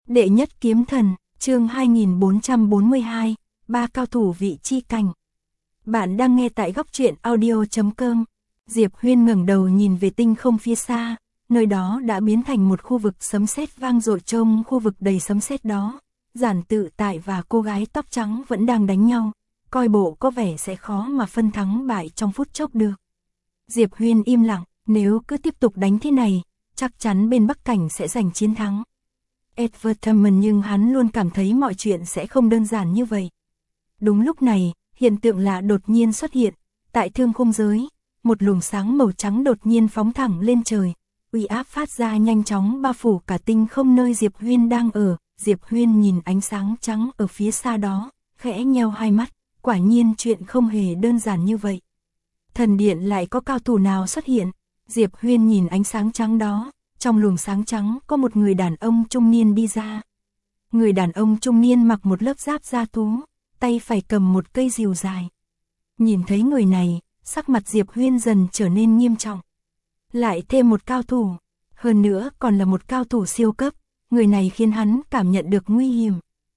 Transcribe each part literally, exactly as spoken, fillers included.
Đệ nhất kiếm thần, chương hai nghìn bốn trăm bốn mươi hai, ba cao thủ vị chi cảnh. Bạn đang nghe tại góc truyện audio chấm com. Diệp Huyên ngẩng đầu nhìn về tinh không phía xa, nơi đó đã biến thành một khu vực sấm sét vang dội. Trong khu vực đầy sấm sét đó, Giản Tự Tại và cô gái tóc trắng vẫn đang đánh nhau, coi bộ có vẻ sẽ khó mà phân thắng bại trong phút chốc được. Diệp Huyên im lặng, nếu cứ tiếp tục đánh thế này, chắc chắn bên Bắc Cảnh sẽ giành chiến thắng. Edward Thurman, nhưng hắn luôn cảm thấy mọi chuyện sẽ không đơn giản như vậy. Đúng lúc này, hiện tượng lạ đột nhiên xuất hiện, tại thương khung giới, một luồng sáng màu trắng đột nhiên phóng thẳng lên trời, uy áp phát ra nhanh chóng bao phủ cả tinh không nơi Diệp Huyên đang ở. Diệp Huyên nhìn ánh sáng trắng ở phía xa đó, khẽ nheo hai mắt, quả nhiên chuyện không hề đơn giản như vậy. Thần điện lại có cao thủ nào xuất hiện? Diệp Huyên nhìn ánh sáng trắng đó, trong luồng sáng trắng có một người đàn ông trung niên đi ra. Người đàn ông trung niên mặc một lớp giáp da thú, tay phải cầm một cây rìu dài. Nhìn thấy người này, sắc mặt Diệp Huyên dần trở nên nghiêm trọng. Lại thêm một cao thủ, hơn nữa còn là một cao thủ siêu cấp, người này khiến hắn cảm nhận được nguy hiểm.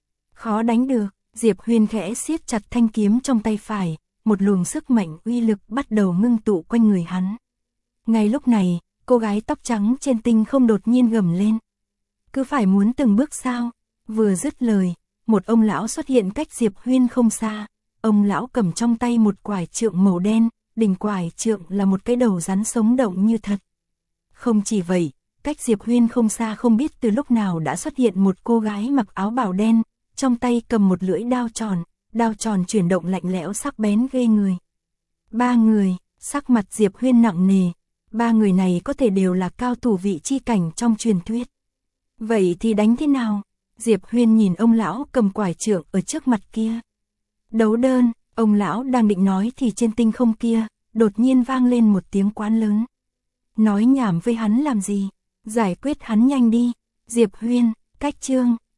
Khó đánh được, Diệp Huyên khẽ siết chặt thanh kiếm trong tay phải, một luồng sức mạnh uy lực bắt đầu ngưng tụ quanh người hắn. Ngay lúc này, cô gái tóc trắng trên tinh không đột nhiên gầm lên. Cứ phải muốn từng bước sao? Vừa dứt lời, một ông lão xuất hiện cách Diệp Huyên không xa. Ông lão cầm trong tay một quải trượng màu đen, đỉnh quải trượng là một cái đầu rắn sống động như thật. Không chỉ vậy, cách Diệp Huyên không xa không biết từ lúc nào đã xuất hiện một cô gái mặc áo bào đen, trong tay cầm một lưỡi đao tròn, đao tròn chuyển động lạnh lẽo sắc bén ghê người. Ba người, sắc mặt Diệp Huyên nặng nề. Ba người này có thể đều là cao thủ vị chi cảnh trong truyền thuyết. Vậy thì đánh thế nào? Diệp Huyên nhìn ông lão cầm quải trượng ở trước mặt kia. Đấu đơn, ông lão đang định nói thì trên tinh không kia, đột nhiên vang lên một tiếng quát lớn. Nói nhảm với hắn làm gì? Giải quyết hắn nhanh đi. Diệp Huyên, cách chương,